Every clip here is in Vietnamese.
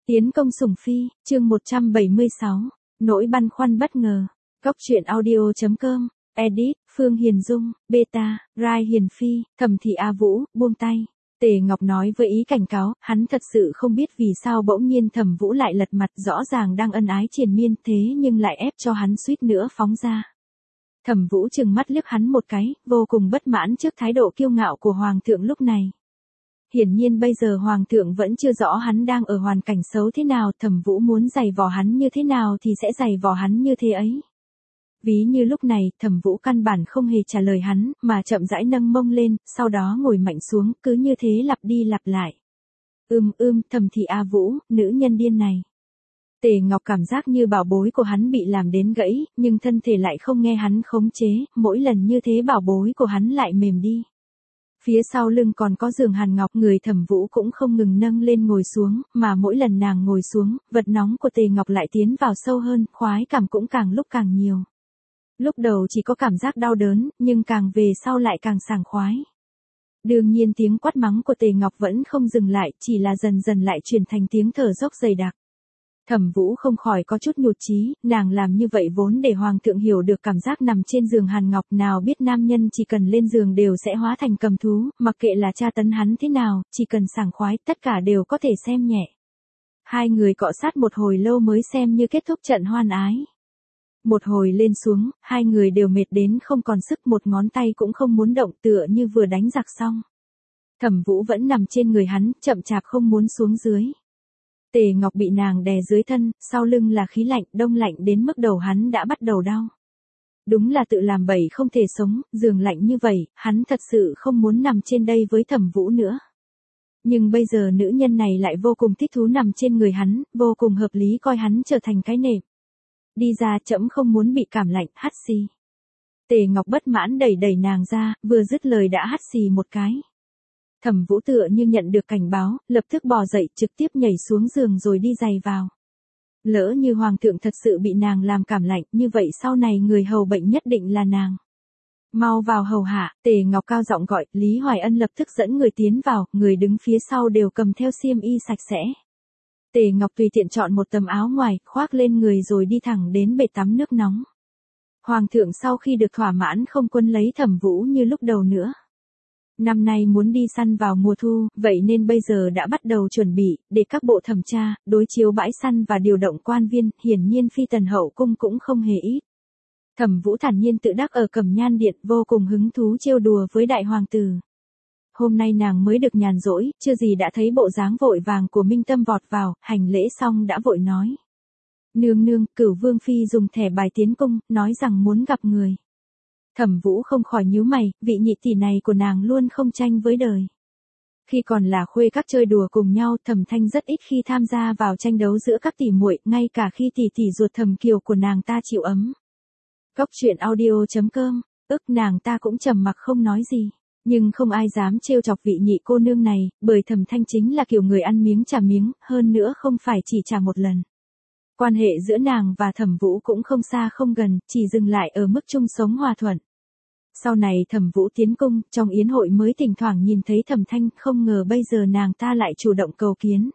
Tiến công sủng phi, chương 176, nỗi băn khoăn bất ngờ. Góc truyện audio.com, edit, Phương Hiền Dung, beta, Rai Hiền Phi, Thẩm Thị A Vũ, buông tay. Tề Ngọc nói với ý cảnh cáo, hắn thật sự không biết vì sao bỗng nhiên Thẩm Vũ lại lật mặt, rõ ràng đang ân ái triền miên thế nhưng lại ép cho hắn suýt nữa phóng ra. Thẩm Vũ trừng mắt liếc hắn một cái, vô cùng bất mãn trước thái độ kiêu ngạo của Hoàng thượng lúc này. Hiển nhiên bây giờ Hoàng thượng vẫn chưa rõ hắn đang ở hoàn cảnh xấu thế nào, Thẩm Vũ muốn giày vò hắn như thế nào thì sẽ giày vò hắn như thế ấy. Ví như lúc này, Thẩm Vũ căn bản không hề trả lời hắn, mà chậm rãi nâng mông lên, sau đó ngồi mạnh xuống, cứ như thế lặp đi lặp lại. Thẩm Thị A Vũ, nữ nhân điên này. Tề Ngọc cảm giác như bảo bối của hắn bị làm đến gãy, nhưng thân thể lại không nghe hắn khống chế, mỗi lần như thế bảo bối của hắn lại mềm đi. Phía sau lưng còn có giường hàn ngọc, người Thẩm Vũ cũng không ngừng nâng lên ngồi xuống, mà mỗi lần nàng ngồi xuống, vật nóng của Tề Ngọc lại tiến vào sâu hơn, khoái cảm cũng càng lúc càng nhiều. Lúc đầu chỉ có cảm giác đau đớn, nhưng càng về sau lại càng sảng khoái. Đương nhiên tiếng quát mắng của Tề Ngọc vẫn không dừng lại, chỉ là dần dần lại chuyển thành tiếng thở dốc dày đặc. Thẩm Vũ không khỏi có chút nhụt chí, nàng làm như vậy vốn để Hoàng thượng hiểu được cảm giác nằm trên giường hàn ngọc, nào biết nam nhân chỉ cần lên giường đều sẽ hóa thành cầm thú, mặc kệ là tra tấn hắn thế nào, chỉ cần sảng khoái, tất cả đều có thể xem nhẹ. Hai người cọ sát một hồi lâu mới xem như kết thúc trận hoan ái. Một hồi lên xuống, hai người đều mệt đến không còn sức, một ngón tay cũng không muốn động, tựa như vừa đánh giặc xong. Thẩm Vũ vẫn nằm trên người hắn, chậm chạp không muốn xuống dưới. Tề Ngọc bị nàng đè dưới thân, sau lưng là khí lạnh, đông lạnh đến mức đầu hắn đã bắt đầu đau. Đúng là tự làm bậy không thể sống, giường lạnh như vậy, hắn thật sự không muốn nằm trên đây với Thẩm Vũ nữa. Nhưng bây giờ nữ nhân này lại vô cùng thích thú nằm trên người hắn, vô cùng hợp lý coi hắn trở thành cái nệm. Đi ra, trẫm không muốn bị cảm lạnh, hắt xì. Tề Ngọc bất mãn đẩy nàng ra, vừa dứt lời đã hắt xì một cái. Thẩm Vũ tựa như nhận được cảnh báo, lập tức bò dậy, trực tiếp nhảy xuống giường rồi đi giày vào. Lỡ như Hoàng thượng thật sự bị nàng làm cảm lạnh, như vậy sau này người hầu bệnh nhất định là nàng. Mau vào hầu hạ, Tề Ngọc cao giọng gọi, Lý Hoài Ân lập tức dẫn người tiến vào, người đứng phía sau đều cầm theo xiêm y sạch sẽ. Tề Ngọc tùy tiện chọn một tấm áo ngoài, khoác lên người rồi đi thẳng đến bể tắm nước nóng. Hoàng thượng sau khi được thỏa mãn không quân lấy Thẩm Vũ như lúc đầu nữa. Năm nay muốn đi săn vào mùa thu, vậy nên bây giờ đã bắt đầu chuẩn bị, để các bộ thẩm tra, đối chiếu bãi săn và điều động quan viên, hiển nhiên phi tần hậu cung cũng không hề ít. Thẩm Vũ thản nhiên tự đắc ở Cẩm Nhan Điện, vô cùng hứng thú trêu đùa với đại hoàng tử. Hôm nay nàng mới được nhàn rỗi, chưa gì đã thấy bộ dáng vội vàng của Minh Tâm vọt vào, hành lễ xong đã vội nói. Nương nương, Cửu Vương Phi dùng thẻ bài tiến cung, nói rằng muốn gặp người. Thẩm Vũ không khỏi nhíu mày, vị nhị tỷ này của nàng luôn không tranh với đời. Khi còn là khuê các chơi đùa cùng nhau, Thẩm Thanh rất ít khi tham gia vào tranh đấu giữa các tỷ muội, ngay cả khi tỷ tỷ ruột Thẩm Kiều của nàng ta chịu ấm. Góc truyện audio.com, nàng ta cũng trầm mặc không nói gì. Nhưng không ai dám trêu chọc vị nhị cô nương này, bởi Thẩm Thanh chính là kiểu người ăn miếng trả miếng, hơn nữa không phải chỉ trả một lần. Quan hệ giữa nàng và Thẩm Vũ cũng không xa không gần, chỉ dừng lại ở mức chung sống hòa thuận. Sau này Thẩm Vũ tiến cung, trong yến hội mới thỉnh thoảng nhìn thấy Thẩm Thanh, không ngờ bây giờ nàng ta lại chủ động cầu kiến.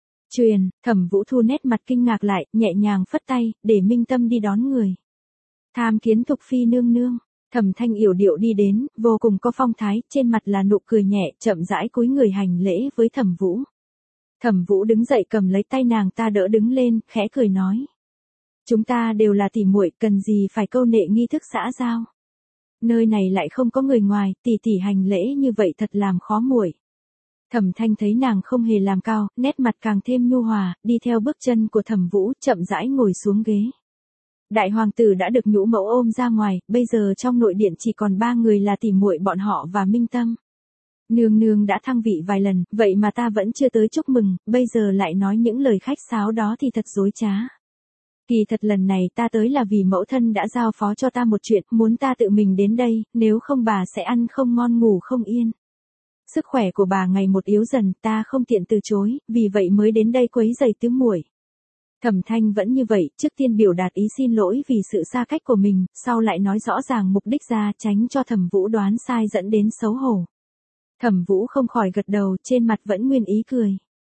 Thẩm Vũ thu nét mặt kinh ngạc lại, nhẹ nhàng phất tay, để Minh Tâm đi đón người. Tham kiến Thục Phi nương nương. Thẩm Thanh yểu điệu đi đến, vô cùng có phong thái, trên mặt là nụ cười nhẹ, chậm rãi cúi người hành lễ với Thẩm Vũ. Thẩm Vũ đứng dậy cầm lấy tay nàng ta đỡ đứng lên, khẽ cười nói. Chúng ta đều là tỷ muội, cần gì phải câu nệ nghi thức xã giao. Nơi này lại không có người ngoài, tỷ tỷ hành lễ như vậy thật làm khó muội. Thẩm Thanh thấy nàng không hề làm cao, nét mặt càng thêm nhu hòa, đi theo bước chân của Thẩm Vũ, chậm rãi ngồi xuống ghế. Đại hoàng tử đã được nhũ mẫu ôm ra ngoài, bây giờ trong nội điện chỉ còn 3 người là tỷ muội bọn họ và Minh Tâm. Nương nương đã thăng vị vài lần, vậy mà ta vẫn chưa tới chúc mừng, bây giờ lại nói những lời khách sáo đó thì thật dối trá. Kỳ thật lần này ta tới là vì mẫu thân đã giao phó cho ta một chuyện, muốn ta tự mình đến đây, nếu không bà sẽ ăn không ngon ngủ không yên. Sức khỏe của bà ngày một yếu dần, ta không tiện từ chối, vì vậy mới đến đây quấy rầy tứ muội. Thẩm Thanh vẫn như vậy, trước tiên biểu đạt ý xin lỗi vì sự xa cách của mình, sau lại nói rõ ràng mục đích ra, tránh cho Thẩm Vũ đoán sai dẫn đến xấu hổ. Thẩm Vũ không khỏi gật đầu, trên mặt vẫn nguyên ý cười.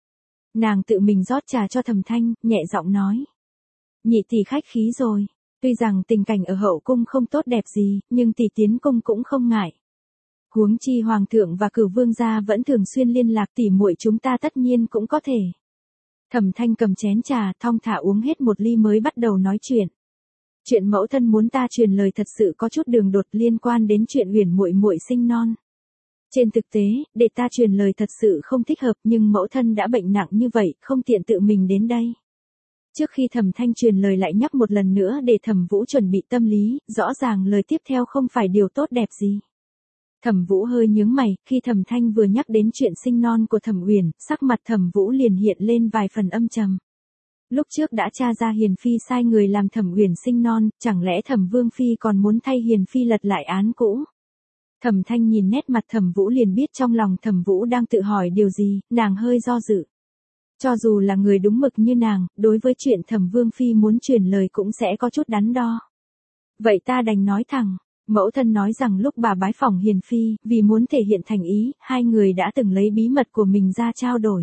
Nàng tự mình rót trà cho Thẩm Thanh, nhẹ giọng nói. Nhị tỷ khách khí rồi, tuy rằng tình cảnh ở hậu cung không tốt đẹp gì, nhưng tỷ tiến cung cũng không ngại. Huống chi hoàng thượng và Cửu vương gia vẫn thường xuyên liên lạc, tỷ muội chúng ta tất nhiên cũng có thể. Thẩm Thanh cầm chén trà, thong thả uống hết một ly mới bắt đầu nói chuyện. Chuyện mẫu thân muốn ta truyền lời thật sự có chút đường đột liên quan đến chuyện Uyển muội muội sinh non. Trên thực tế, để ta truyền lời thật sự không thích hợp, nhưng mẫu thân đã bệnh nặng như vậy, không tiện tự mình đến đây. Trước khi Thẩm Thanh truyền lời lại nhắc một lần nữa để Thẩm Vũ chuẩn bị tâm lý, rõ ràng lời tiếp theo không phải điều tốt đẹp gì. Thẩm Vũ hơi nhướng mày, khi Thẩm Thanh vừa nhắc đến chuyện sinh non của Thẩm Uyển, sắc mặt Thẩm Vũ liền hiện lên vài phần âm trầm. Lúc trước đã tra ra Hiền Phi sai người làm Thẩm Uyển sinh non, chẳng lẽ Thẩm Vương Phi còn muốn thay Hiền Phi lật lại án cũ? Thẩm Thanh nhìn nét mặt Thẩm Vũ liền biết trong lòng Thẩm Vũ đang tự hỏi điều gì, nàng hơi do dự. Cho dù là người đúng mực như nàng, đối với chuyện Thẩm Vương Phi muốn truyền lời cũng sẽ có chút đắn đo. Vậy ta đành nói thẳng, mẫu thân nói rằng lúc bà bái phỏng Hiền Phi, vì muốn thể hiện thành ý, hai người đã từng lấy bí mật của mình ra trao đổi.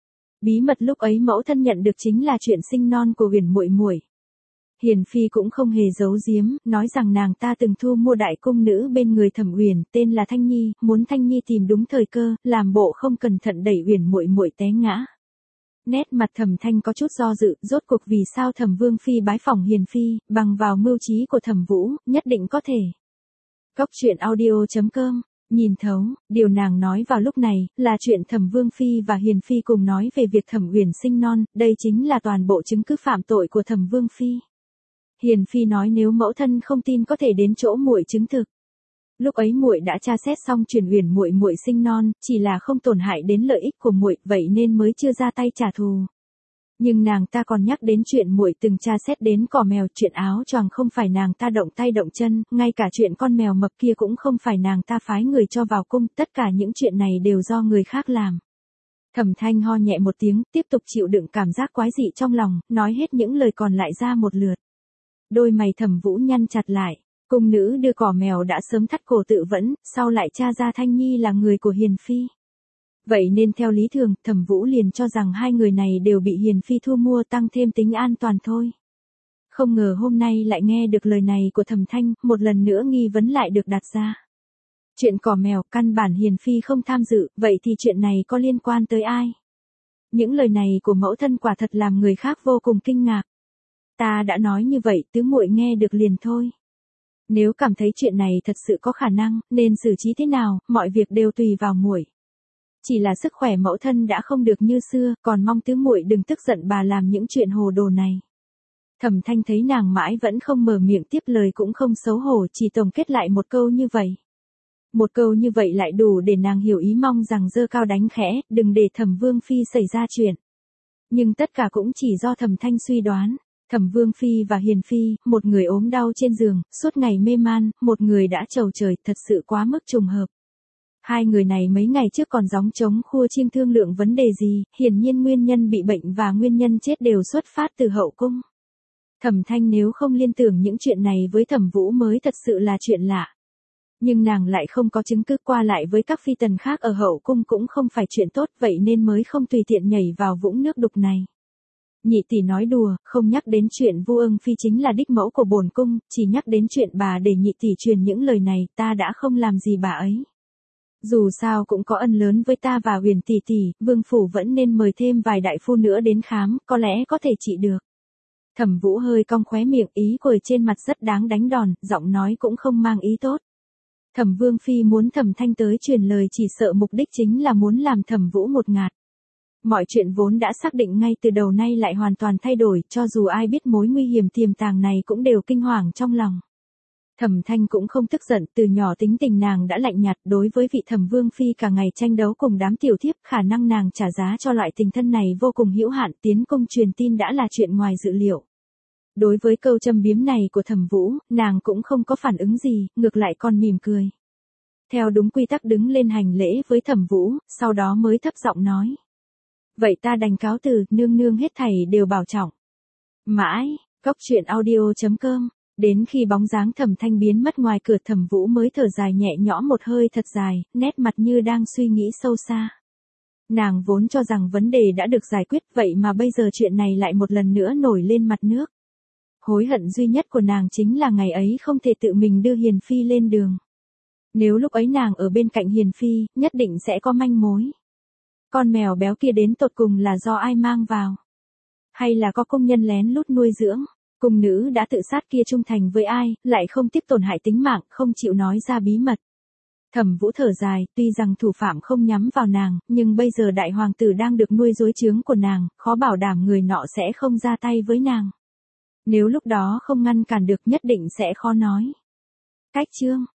Bí mật lúc ấy mẫu thân nhận được chính là chuyện sinh non của Uyển muội muội. Hiền Phi cũng không hề giấu giếm, nói rằng nàng ta từng thu mua đại cung nữ bên người Thẩm Uyển, tên là Thanh Nhi, muốn Thanh Nhi tìm đúng thời cơ, làm bộ không cẩn thận đẩy Uyển muội muội té ngã. Nét mặt Thẩm Thanh có chút do dự, rốt cuộc vì sao Thẩm Vương Phi bái phỏng Hiền Phi, bằng vào mưu trí của Thẩm Vũ, nhất định có thể. Cóc truyện audio.com, nhìn thấu, điều nàng nói vào lúc này, là chuyện Thẩm Vương Phi và Hiền Phi cùng nói về việc Thẩm Uyển sinh non, đây chính là toàn bộ chứng cứ phạm tội của Thẩm Vương Phi. Hiền Phi nói nếu mẫu thân không tin có thể đến chỗ muội chứng thực. Lúc ấy muội đã tra xét xong truyền Uyển muội muội sinh non, chỉ là không tổn hại đến lợi ích của muội, vậy nên mới chưa ra tay trả thù. Nhưng nàng ta còn nhắc đến chuyện muội từng tra xét đến cỏ mèo, chuyện áo choàng không phải nàng ta động tay động chân, ngay cả chuyện con mèo mập kia cũng không phải nàng ta phái người cho vào cung, tất cả những chuyện này đều do người khác làm. Thẩm Thanh ho nhẹ một tiếng, tiếp tục chịu đựng cảm giác quái dị trong lòng, nói hết những lời còn lại ra một lượt. Đôi mày Thẩm Vũ nhăn chặt lại. Cung nữ đưa cỏ mèo đã sớm thắt cổ tự vẫn, sau lại tra ra Thanh Nhi là người của Hiền Phi. Vậy nên theo lý thường, Thẩm Vũ liền cho rằng hai người này đều bị Hiền Phi thu mua tăng thêm tính an toàn thôi. Không ngờ hôm nay lại nghe được lời này của Thẩm Thanh, một lần nữa nghi vấn lại được đặt ra. Chuyện cỏ mèo, căn bản Hiền Phi không tham dự, vậy thì chuyện này có liên quan tới ai? Những lời này của mẫu thân quả thật làm người khác vô cùng kinh ngạc. Ta đã nói như vậy, tứ muội nghe được liền thôi. Nếu cảm thấy chuyện này thật sự có khả năng, nên xử trí thế nào, mọi việc đều tùy vào muội. Chỉ là sức khỏe mẫu thân đã không được như xưa, còn mong tứ muội đừng tức giận bà làm những chuyện hồ đồ này. Thẩm Thanh thấy nàng mãi vẫn không mở miệng tiếp lời cũng không xấu hổ, chỉ tổng kết lại một câu như vậy. Một câu như vậy lại đủ để nàng hiểu ý, mong rằng giơ cao đánh khẽ, đừng để Thẩm Vương Phi xảy ra chuyện. Nhưng tất cả cũng chỉ do Thẩm Thanh suy đoán. Thẩm Vương Phi và Hiền Phi, một người ốm đau trên giường, suốt ngày mê man, một người đã trầu trời, thật sự quá mức trùng hợp. Hai người này mấy ngày trước còn gióng trống khua chiêng thương lượng vấn đề gì, hiển nhiên nguyên nhân bị bệnh và nguyên nhân chết đều xuất phát từ hậu cung. Thẩm Thanh nếu không liên tưởng những chuyện này với Thẩm Vũ mới thật sự là chuyện lạ. Nhưng nàng lại không có chứng cứ, qua lại với các phi tần khác ở hậu cung cũng không phải chuyện tốt, vậy nên mới không tùy tiện nhảy vào vũng nước đục này. Nhị tỷ nói đùa, không nhắc đến chuyện Vu Ưng Phi chính là đích mẫu của bổn cung, chỉ nhắc đến chuyện bà để nhị tỷ truyền những lời này, ta đã không làm gì bà ấy. Dù sao cũng có ân lớn với ta và Huyền tỷ tỷ, Vương phủ vẫn nên mời thêm vài đại phu nữa đến khám, có lẽ có thể trị được. Thẩm Vũ hơi cong khóe miệng, ý cười trên mặt rất đáng đánh đòn, giọng nói cũng không mang ý tốt. Thẩm Vương Phi muốn Thẩm Thanh tới truyền lời chỉ sợ mục đích chính là muốn làm Thẩm Vũ một ngạt. Mọi chuyện vốn đã xác định ngay từ đầu nay lại hoàn toàn thay đổi, cho dù ai biết mối nguy hiểm tiềm tàng này cũng đều kinh hoàng trong lòng. Thẩm Thanh cũng không tức giận, từ nhỏ tính tình nàng đã lạnh nhạt, đối với vị Thẩm Vương Phi cả ngày tranh đấu cùng đám tiểu thiếp, khả năng nàng trả giá cho loại tình thân này vô cùng hữu hạn, tiến cung truyền tin đã là chuyện ngoài dự liệu. Đối với câu châm biếm này của Thẩm Vũ, nàng cũng không có phản ứng gì, ngược lại còn mỉm cười. Theo đúng quy tắc đứng lên hành lễ với Thẩm Vũ, sau đó mới thấp giọng nói. Vậy ta đành cáo từ, nương nương hết thảy đều bảo trọng. Mãi, cóc truyện audio.com, đến khi bóng dáng Thẩm Thanh biến mất ngoài cửa, Thẩm Vũ mới thở dài nhẹ nhõm một hơi thật dài, nét mặt như đang suy nghĩ sâu xa. Nàng vốn cho rằng vấn đề đã được giải quyết, vậy mà bây giờ chuyện này lại một lần nữa nổi lên mặt nước. Hối hận duy nhất của nàng chính là ngày ấy không thể tự mình đưa Hiền Phi lên đường. Nếu lúc ấy nàng ở bên cạnh Hiền Phi, nhất định sẽ có manh mối. Con mèo béo kia đến tột cùng là do ai mang vào? Hay là có công nhân lén lút nuôi dưỡng? Cung nữ đã tự sát kia trung thành với ai, lại không tiếc tổn hại tính mạng, không chịu nói ra bí mật. Thẩm Vũ thở dài, tuy rằng thủ phạm không nhắm vào nàng, nhưng bây giờ đại hoàng tử đang được nuôi dưới trướng của nàng, khó bảo đảm người nọ sẽ không ra tay với nàng. Nếu lúc đó không ngăn cản được nhất định sẽ khó nói. Cách chương